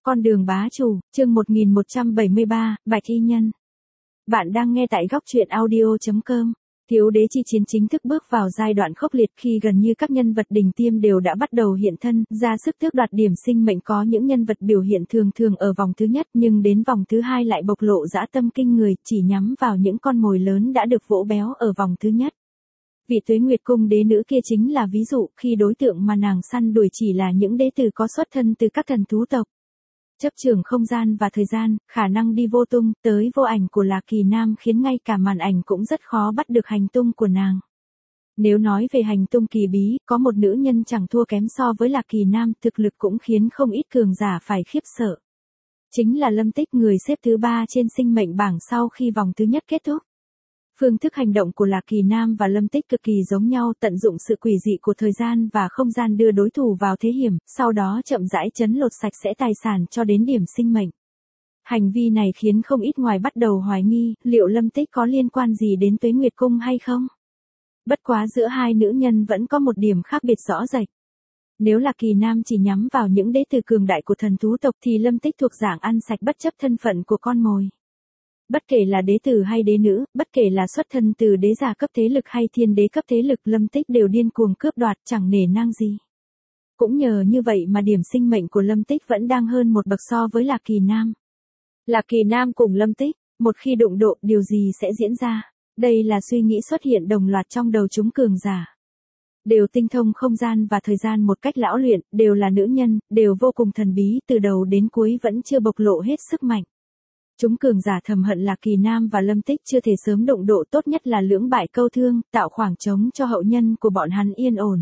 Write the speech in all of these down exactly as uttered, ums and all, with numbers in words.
Con đường bá chủ, chương một nghìn một trăm bảy mươi ba, Bạch Y Nhân. Bạn đang nghe tại góc truyện audio chấm com. Thiếu đế chi chiến chính thức bước vào giai đoạn khốc liệt khi gần như các nhân vật đỉnh tiêm đều đã bắt đầu hiện thân, ra sức tước đoạt điểm sinh mệnh. Có những nhân vật biểu hiện thường thường ở vòng thứ nhất nhưng đến vòng thứ hai lại bộc lộ dã tâm kinh người, chỉ nhắm vào những con mồi lớn đã được vỗ béo ở vòng thứ nhất. Vị Tuế Nguyệt Cung đế nữ kia chính là ví dụ, khi đối tượng mà nàng săn đuổi chỉ là những đế tử có xuất thân từ các thần thú tộc. Chấp trưởng không gian và thời gian, khả năng đi vô tung, tới vô ảnh của Lạc Kỳ Nam khiến ngay cả màn ảnh cũng rất khó bắt được hành tung của nàng. Nếu nói về hành tung kỳ bí, có một nữ nhân chẳng thua kém so với Lạc Kỳ Nam, thực lực cũng khiến không ít cường giả phải khiếp sợ. Chính là Lâm Tích, người xếp thứ ba trên sinh mệnh bảng sau khi vòng thứ nhất kết thúc. Phương thức hành động của Lạc Kỳ Nam và Lâm Tích cực kỳ giống nhau, tận dụng sự quỷ dị của thời gian và không gian đưa đối thủ vào thế hiểm, sau đó chậm rãi trấn lột sạch sẽ tài sản cho đến điểm sinh mệnh. Hành vi này khiến không ít ngoài bắt đầu hoài nghi, liệu Lâm Tích có liên quan gì đến Tuế Nguyệt Cung hay không? Bất quá giữa hai nữ nhân vẫn có một điểm khác biệt rõ rệt. Nếu Lạc Kỳ Nam chỉ nhắm vào những đế tử cường đại của thần thú tộc thì Lâm Tích thuộc dạng ăn sạch bất chấp thân phận của con mồi. Bất kể là đế tử hay đế nữ, bất kể là xuất thân từ đế giả cấp thế lực hay thiên đế cấp thế lực, Lâm Tích đều điên cuồng cướp đoạt, chẳng nể nang gì. Cũng nhờ như vậy mà điểm sinh mệnh của Lâm Tích vẫn đang hơn một bậc so với Lạc Kỳ Nam. Lạc Kỳ Nam cùng Lâm Tích, một khi đụng độ, điều gì sẽ diễn ra? Đây là suy nghĩ xuất hiện đồng loạt trong đầu chúng cường giả. Đều tinh thông không gian và thời gian một cách lão luyện, đều là nữ nhân, đều vô cùng thần bí, từ đầu đến cuối vẫn chưa bộc lộ hết sức mạnh. Chúng cường giả thầm hận Lạc Kỳ Nam và Lâm Tích chưa thể sớm động độ, tốt nhất là lưỡng bại câu thương, tạo khoảng trống cho hậu nhân của bọn hắn yên ổn.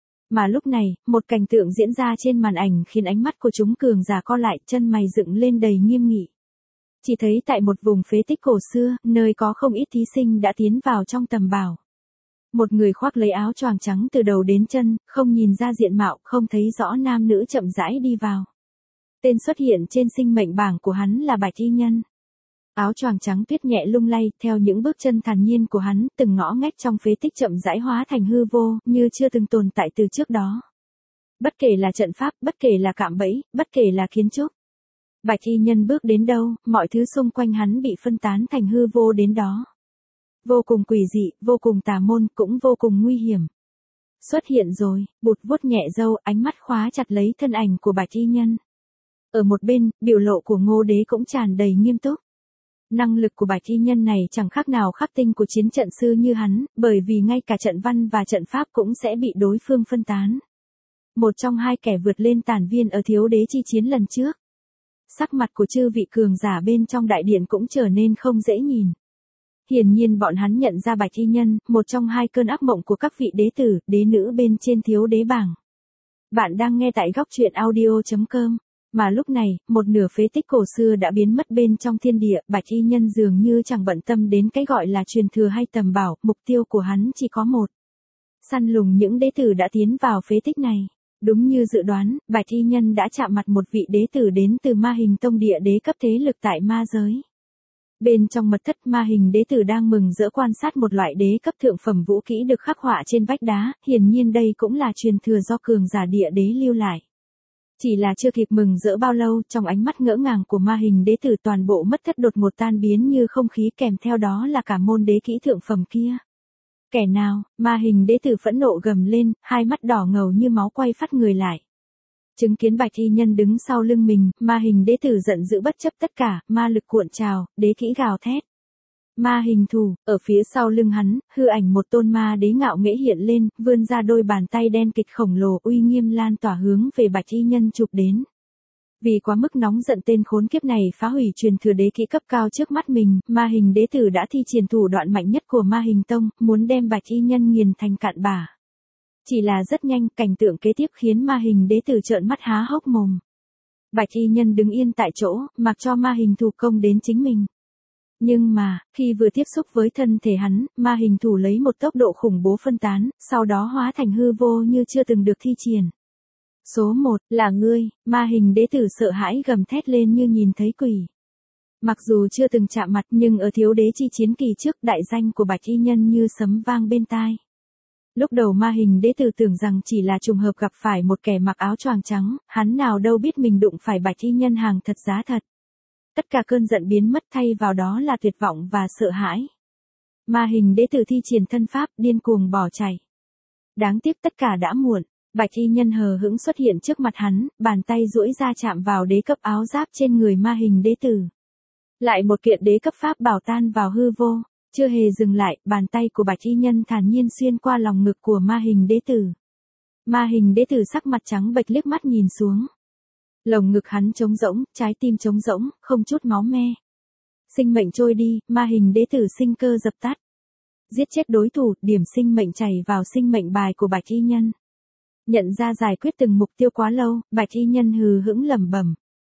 Mà lúc này, một cảnh tượng diễn ra trên màn ảnh khiến ánh mắt của chúng cường giả co lại, chân mày dựng lên đầy nghiêm nghị. Chỉ thấy tại một vùng phế tích cổ xưa, nơi có không ít thí sinh đã tiến vào trong tầm bảo. Một người khoác lấy áo choàng trắng từ đầu đến chân, không nhìn ra diện mạo, không thấy rõ nam nữ, chậm rãi đi vào. Tên xuất hiện trên sinh mệnh bảng của hắn là Bạch Y Nhân. Áo choàng trắng tuyết nhẹ lung lay, theo những bước chân thản nhiên của hắn, từng ngõ ngách trong phế tích chậm rãi hóa thành hư vô, như chưa từng tồn tại từ trước đó. Bất kể là trận pháp, bất kể là cạm bẫy, bất kể là kiến trúc. Bạch Y Nhân bước đến đâu, mọi thứ xung quanh hắn bị phân tán thành hư vô đến đó. Vô cùng quỷ dị, vô cùng tà môn, cũng vô cùng nguy hiểm. Xuất hiện rồi, bụt vuốt nhẹ râu, ánh mắt khóa chặt lấy thân ảnh của Bạch Y Nhân. Ở một bên, biểu lộ của Ngô Đế cũng tràn đầy nghiêm túc. Năng lực của Bạch Y Nhân này chẳng khác nào khắc tinh của chiến trận sư như hắn, bởi vì ngay cả trận văn và trận pháp cũng sẽ bị đối phương phân tán. Một trong hai kẻ vượt lên tàn viên ở thiếu đế chi chiến lần trước. Sắc mặt của chư vị cường giả bên trong đại điện cũng trở nên không dễ nhìn. Hiển nhiên bọn hắn nhận ra Bạch Y Nhân, một trong hai cơn ác mộng của các vị đế tử, đế nữ bên trên thiếu đế bảng. Bạn đang nghe tại góc truyện audio chấm com. Mà lúc này, một nửa phế tích cổ xưa đã biến mất bên trong thiên địa, Bạch Y Nhân dường như chẳng bận tâm đến cái gọi là truyền thừa hay tầm bảo, mục tiêu của hắn chỉ có một. Săn lùng những đế tử đã tiến vào phế tích này. Đúng như dự đoán, Bạch Y Nhân đã chạm mặt một vị đế tử đến từ Ma Hình Tông, địa đế cấp thế lực tại ma giới. Bên trong mật thất, Ma Hình đế tử đang mừng rỡ quan sát một loại đế cấp thượng phẩm vũ kỹ được khắc họa trên vách đá, hiển nhiên đây cũng là truyền thừa do cường giả địa đế lưu lại. Chỉ là chưa kịp mừng rỡ bao lâu, trong ánh mắt ngỡ ngàng của Ma Hình đế tử, toàn bộ mất thất đột ngột tan biến như không khí, kèm theo đó là cả môn đế kỹ thượng phẩm kia. Kẻ nào? Ma Hình đế tử phẫn nộ gầm lên, hai mắt đỏ ngầu như máu quay phát người lại. Chứng kiến Bạch Y Nhân đứng sau lưng mình, Ma Hình đế tử giận dữ bất chấp tất cả, ma lực cuộn trào, đế kỹ gào thét. Ma hình thủ, ở phía sau lưng hắn, hư ảnh một tôn ma đế ngạo nghễ hiện lên, vươn ra đôi bàn tay đen kịt khổng lồ, uy nghiêm lan tỏa hướng về Bạch Y Nhân chụp đến. Vì quá mức nóng giận, tên khốn kiếp này phá hủy truyền thừa đế kỹ cấp cao trước mắt mình, Ma Hình đế tử đã thi triển thủ đoạn mạnh nhất của Ma Hình Tông, muốn đem Bạch Y Nhân nghiền thành cạn bã. Chỉ là rất nhanh, cảnh tượng kế tiếp khiến Ma Hình đế tử trợn mắt há hốc mồm. Bạch Y Nhân đứng yên tại chỗ, mặc cho Ma Hình thủ công đến chính mình. Nhưng mà, khi vừa tiếp xúc với thân thể hắn, Ma Hình thủ lấy một tốc độ khủng bố phân tán, sau đó hóa thành hư vô như chưa từng được thi triển. Số một, là ngươi, Ma Hình đế tử sợ hãi gầm thét lên như nhìn thấy quỷ. Mặc dù chưa từng chạm mặt nhưng ở thiếu đế chi chiến kỳ trước, đại danh của Bạch Y Nhân như sấm vang bên tai. Lúc đầu ma hình đế tử tưởng rằng chỉ là trùng hợp gặp phải một kẻ mặc áo choàng trắng, hắn nào đâu biết mình đụng phải bạch y nhân hàng thật giá thật. Tất cả cơn giận biến mất thay vào đó là tuyệt vọng và sợ hãi. Ma hình đế tử thi triển thân pháp điên cuồng bỏ chạy. Đáng tiếc tất cả đã muộn, bạch y nhân hờ hững xuất hiện trước mặt hắn, bàn tay duỗi ra chạm vào đế cấp áo giáp trên người ma hình đế tử. Lại một kiện đế cấp pháp bảo tan vào hư vô, chưa hề dừng lại, bàn tay của bạch y nhân thản nhiên xuyên qua lòng ngực của ma hình đế tử. Ma hình đế tử sắc mặt trắng bệch liếc mắt nhìn xuống. Lồng ngực hắn trống rỗng, trái tim trống rỗng, không chút máu me. Sinh mệnh trôi đi, ma hình đế tử sinh cơ dập tắt. Giết chết đối thủ, điểm sinh mệnh chảy vào sinh mệnh bài của bạch y nhân. Nhận ra giải quyết từng mục tiêu quá lâu, bạch y nhân hừ hững lẩm bẩm.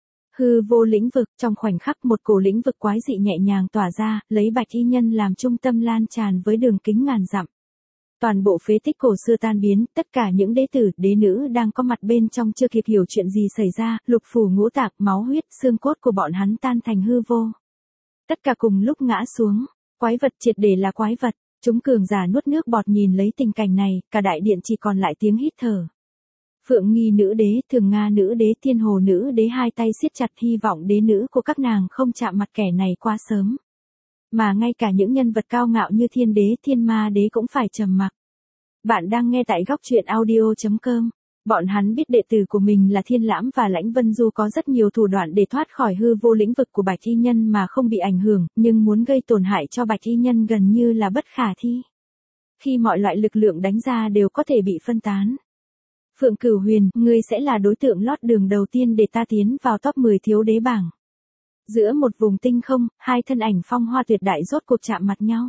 Hư vô lĩnh vực, trong khoảnh khắc một cổ lĩnh vực quái dị nhẹ nhàng tỏa ra, lấy bạch y nhân làm trung tâm lan tràn với đường kính ngàn dặm. Toàn bộ phế tích cổ xưa tan biến, tất cả những đế tử, đế nữ đang có mặt bên trong chưa kịp hiểu chuyện gì xảy ra, lục phủ ngũ tạng, máu huyết, xương cốt của bọn hắn tan thành hư vô. Tất cả cùng lúc ngã xuống, quái vật triệt để là quái vật, chúng cường giả nuốt nước bọt nhìn lấy tình cảnh này, cả đại điện chỉ còn lại tiếng hít thở. Phượng Nghi nữ đế, Thường Nga nữ đế, Thiên Hồ nữ đế hai tay siết chặt hy vọng đế nữ của các nàng không chạm mặt kẻ này quá sớm. Mà ngay cả những nhân vật cao ngạo như thiên đế, thiên ma đế cũng phải trầm mặc. Bạn đang nghe tại góc truyện audio chấm com. Bọn hắn biết đệ tử của mình là Thiên Lãm và Lãnh Vân Du có rất nhiều thủ đoạn để thoát khỏi hư vô lĩnh vực của bạch y nhân mà không bị ảnh hưởng, nhưng muốn gây tổn hại cho bạch y nhân gần như là bất khả thi. Khi mọi loại lực lượng đánh ra đều có thể bị phân tán. Phượng Cửu Huyền, ngươi sẽ là đối tượng lót đường đầu tiên để ta tiến vào top mười thiếu đế bảng. Giữa một vùng tinh không, hai thân ảnh phong hoa tuyệt đại rốt cuộc chạm mặt nhau.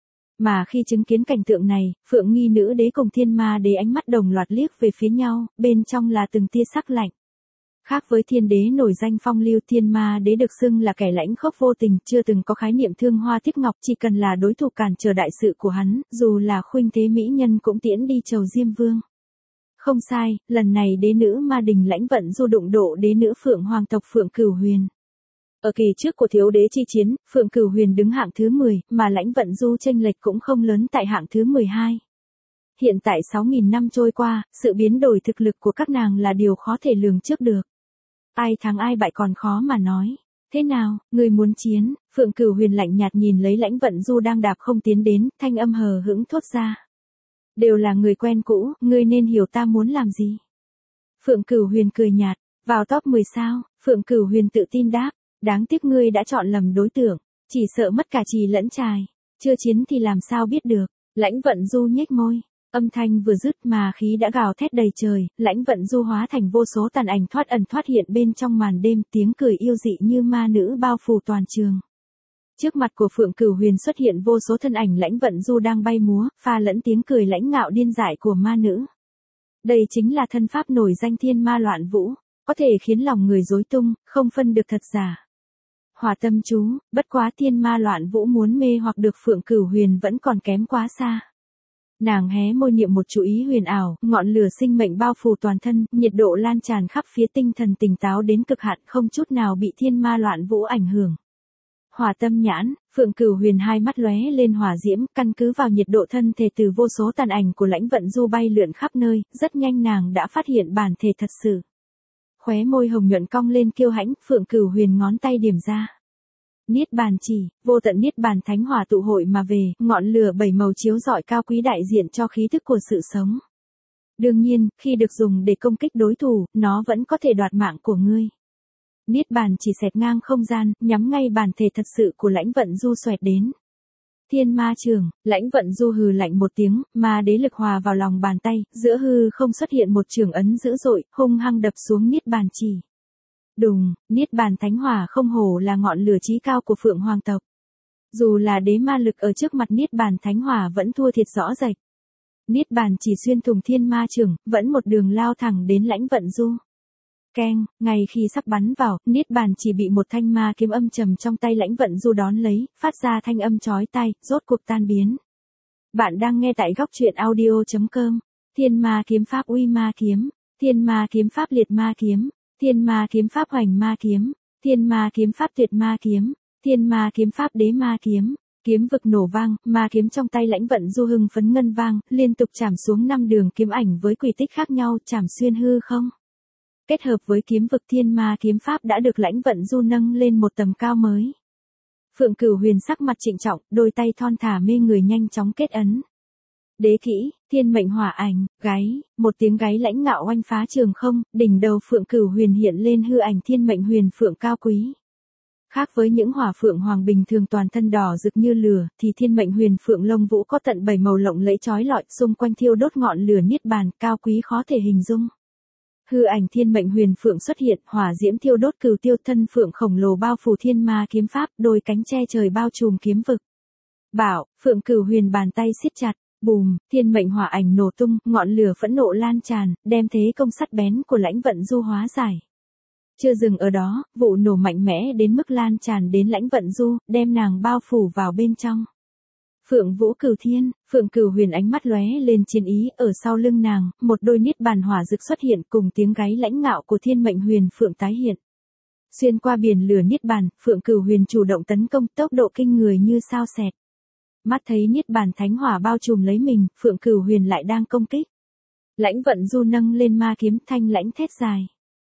Mà khi chứng kiến cảnh tượng này, Phượng Nghi nữ đế cùng Thiên Ma đế ánh mắt đồng loạt liếc về phía nhau, bên trong là từng tia sắc lạnh. Khác với thiên đế nổi danh phong lưu, Thiên Ma đế được xưng là kẻ lãnh khốc vô tình, chưa từng có khái niệm thương hoa tiếc ngọc, chỉ cần là đối thủ cản trở đại sự của hắn, dù là khuynh thế mỹ nhân cũng tiễn đi chầu Diêm Vương. Không sai, lần này đế nữ ma đình Lãnh Vận Du đụng độ đế nữ Phượng Hoàng tộc Phượng Cửu Huyền. Ở kỳ trước của thiếu đế chi chiến, Phượng Cửu Huyền đứng hạng thứ mười, mà Lãnh Vận Du chênh lệch cũng không lớn tại hạng thứ mười hai. Hiện tại sáu nghìn năm trôi qua, sự biến đổi thực lực của các nàng là điều khó thể lường trước được. Ai thắng ai bại còn khó mà nói. Thế nào, người muốn chiến? Phượng Cửu Huyền lạnh nhạt nhìn lấy Lãnh Vận Du đang đạp không tiến đến, thanh âm hờ hững thốt ra. Đều là người quen cũ, ngươi nên hiểu ta muốn làm gì. Phượng Cửu Huyền cười nhạt, vào top mười sao? Phượng Cửu Huyền tự tin đáp, đáng tiếc ngươi đã chọn lầm đối tượng, chỉ sợ mất cả trì lẫn trài, chưa chiến thì làm sao biết được. Lãnh Vận Du nhếch môi, âm thanh vừa dứt mà khí đã gào thét đầy trời, Lãnh Vận Du hóa thành vô số tàn ảnh thoát ẩn thoát hiện bên trong màn đêm, tiếng cười yêu dị như ma nữ bao phủ toàn trường. Trước mặt của Phượng Cửu Huyền xuất hiện vô số thân ảnh Lãnh Vận Du đang bay múa, pha lẫn tiếng cười lãnh ngạo điên dại của ma nữ. Đây chính là thân pháp nổi danh Thiên Ma Loạn Vũ, có thể khiến lòng người rối tung, không phân được thật giả. Hòa tâm chú, bất quá Thiên Ma Loạn Vũ muốn mê hoặc được Phượng Cửu Huyền vẫn còn kém quá xa. Nàng hé môi niệm một chú ý huyền ảo, ngọn lửa sinh mệnh bao phủ toàn thân, nhiệt độ lan tràn khắp phía, tinh thần tỉnh táo đến cực hạn, không chút nào bị Thiên Ma Loạn Vũ ảnh hưởng. Hỏa tâm nhãn, Phượng Cửu Huyền hai mắt lóe lên hỏa diễm, căn cứ vào nhiệt độ thân thể từ vô số tàn ảnh của Lãnh Vận Du bay lượn khắp nơi, rất nhanh nàng đã phát hiện bản thể thật sự. Khóe môi hồng nhuận cong lên kiêu hãnh, Phượng Cửu Huyền ngón tay điểm ra. Niết bàn chỉ, vô tận niết bàn thánh hỏa tụ hội mà về, ngọn lửa bảy màu chiếu rọi cao quý đại diện cho khí thức của sự sống. Đương nhiên, khi được dùng để công kích đối thủ, nó vẫn có thể đoạt mạng của ngươi. Niết bàn chỉ xẹt ngang không gian, nhắm ngay bản thể thật sự của Lãnh Vận Du xoẹt đến. Thiên Ma Trường, Lãnh Vận Du hừ lạnh một tiếng, ma đế lực hòa vào lòng bàn tay, giữa hư không xuất hiện một trường ấn dữ dội, hung hăng đập xuống niết bàn chỉ. Đùng, niết bàn thánh hỏa không hổ là ngọn lửa chí cao của Phượng Hoàng tộc. Dù là đế ma lực ở trước mặt niết bàn thánh hỏa vẫn thua thiệt rõ rệt. Niết bàn chỉ xuyên thủng Thiên Ma Trường, vẫn một đường lao thẳng đến Lãnh Vận Du. Keng, ngay khi sắp bắn vào, niết bàn chỉ bị một thanh ma kiếm âm trầm trong tay Lãnh Vận Du đón lấy, phát ra thanh âm chói tai, rốt cuộc tan biến. Bạn đang nghe tại góc truyện audio chấm com. Thiên Ma kiếm pháp uy ma kiếm, Thiên Ma kiếm pháp liệt ma kiếm, Thiên Ma kiếm pháp hoành ma kiếm, Thiên Ma kiếm pháp tuyệt ma kiếm, Thiên Ma kiếm pháp đế ma kiếm, Kiếm vực nổ vang, ma kiếm trong tay Lãnh Vận Du hưng phấn ngân vang, liên tục chạm xuống năm đường kiếm ảnh với quy tích khác nhau, chạm xuyên hư không. Kết hợp với kiếm vực thiên ma kiếm pháp đã được Lãnh Vận Du nâng lên một tầm cao mới. Phượng Cửu Huyền sắc mặt trịnh trọng, đôi tay thon thả mê người nhanh chóng kết ấn. Đế kỹ, thiên mệnh hỏa ảnh, gáy, một tiếng gáy lãnh ngạo oanh phá trường không, đỉnh đầu Phượng Cửu Huyền hiện lên hư ảnh thiên mệnh huyền phượng cao quý. Khác với những hỏa phượng hoàng bình thường toàn thân đỏ rực như lửa, thì thiên mệnh huyền phượng lông vũ có tận bảy màu lộng lẫy chói lọi, xung quanh thiêu đốt ngọn lửa niết bàn, cao quý khó thể hình dung. Hư ảnh thiên mệnh huyền phượng xuất hiện, hỏa diễm thiêu đốt cửu tiêu, thân phượng khổng lồ bao phủ thiên ma kiếm pháp, đôi cánh che trời bao trùm kiếm vực. Bảo, Phượng Cửu Huyền bàn tay siết chặt, bùm, thiên mệnh hỏa ảnh nổ tung, ngọn lửa phẫn nộ lan tràn, đem thế công sắt bén của Lãnh Vận Du hóa giải. Chưa dừng ở đó, vụ nổ mạnh mẽ đến mức lan tràn đến Lãnh Vận Du, đem nàng bao phủ vào bên trong. Phượng Vũ Cửu Thiên, Phượng Cửu Huyền ánh mắt lóe lên chiến ý, ở sau lưng nàng, một đôi niết bàn hỏa rực xuất hiện cùng tiếng gáy lãnh ngạo của thiên mệnh huyền phượng tái hiện. Xuyên qua biển lửa niết bàn, Phượng Cửu Huyền chủ động tấn công, tốc độ kinh người như sao xẹt. Mắt thấy niết bàn thánh hỏa bao trùm lấy mình, Phượng Cửu Huyền lại đang công kích. Lãnh Vận Du nâng lên ma kiếm, thanh lãnh thét dài.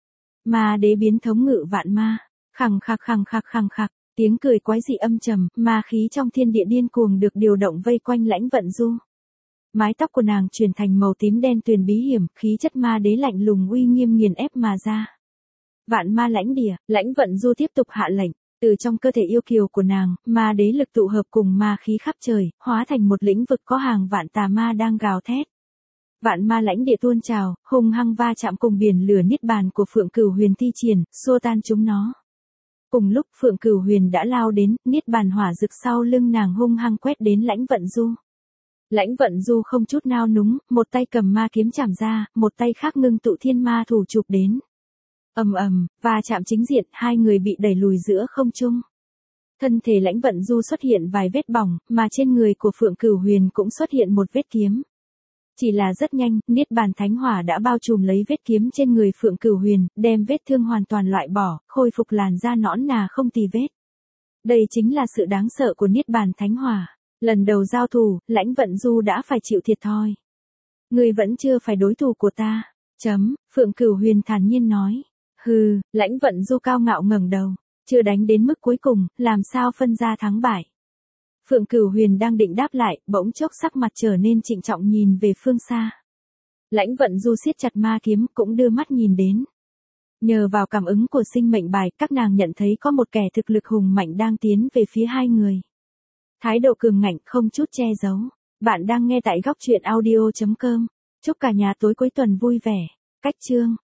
Ma đế biến thống ngự vạn ma, khằng khặc khằng khặc khằng khặc, tiếng cười quái dị âm trầm, ma khí trong thiên địa điên cuồng được điều động vây quanh Lãnh Vận Du. Mái tóc của nàng chuyển thành màu tím đen tuyền bí hiểm, khí chất ma đế lạnh lùng uy nghiêm nghiền ép mà ra. Vạn ma lãnh địa, Lãnh Vận Du tiếp tục hạ lệnh, từ trong cơ thể yêu kiều của nàng, ma đế lực tụ hợp cùng ma khí khắp trời, hóa thành một lĩnh vực có hàng vạn tà ma đang gào thét. Vạn ma lãnh địa tuôn trào, hung hăng va chạm cùng biển lửa niết bàn của Phượng Cửu Huyền thi triển, xua tan chúng nó. Cùng lúc Phượng Cửu Huyền đã lao đến, niết bàn hỏa rực sau lưng nàng hung hăng quét đến Lãnh Vận Du. Lãnh Vận Du không chút nao núng, một tay cầm ma kiếm chảm ra, một tay khác ngưng tụ thiên ma thủ chụp đến. Ầm ầm, va chạm chính diện, hai người bị đẩy lùi giữa không trung. Thân thể Lãnh Vận Du xuất hiện vài vết bỏng, mà trên người của Phượng Cửu Huyền cũng xuất hiện một vết kiếm. Chỉ là rất nhanh, niết bàn thánh hỏa đã bao trùm lấy vết kiếm trên người Phượng Cửu Huyền, đem vết thương hoàn toàn loại bỏ, khôi phục làn da nõn nà không tì vết. Đây chính là sự đáng sợ của niết bàn thánh hỏa. Lần đầu giao thủ, Lãnh Vận Du đã phải chịu thiệt thòi. Ngươi vẫn chưa phải đối thủ của ta. Chấm, Phượng Cửu Huyền thản nhiên nói. Hừ, Lãnh Vận Du cao ngạo ngẩng đầu. Chưa đánh đến mức cuối cùng, làm sao phân ra thắng bại. Phượng Cửu Huyền đang định đáp lại, bỗng chốc sắc mặt trở nên trịnh trọng nhìn về phương xa. Lãnh Vận Du siết chặt ma kiếm, cũng đưa mắt nhìn đến. Nhờ vào cảm ứng của sinh mệnh bài, các nàng nhận thấy có một kẻ thực lực hùng mạnh đang tiến về phía hai người. Thái độ cường ngạnh không chút che giấu. Bạn đang nghe tại góc truyện audio chấm com. Chúc cả nhà tối cuối tuần vui vẻ. Cách chương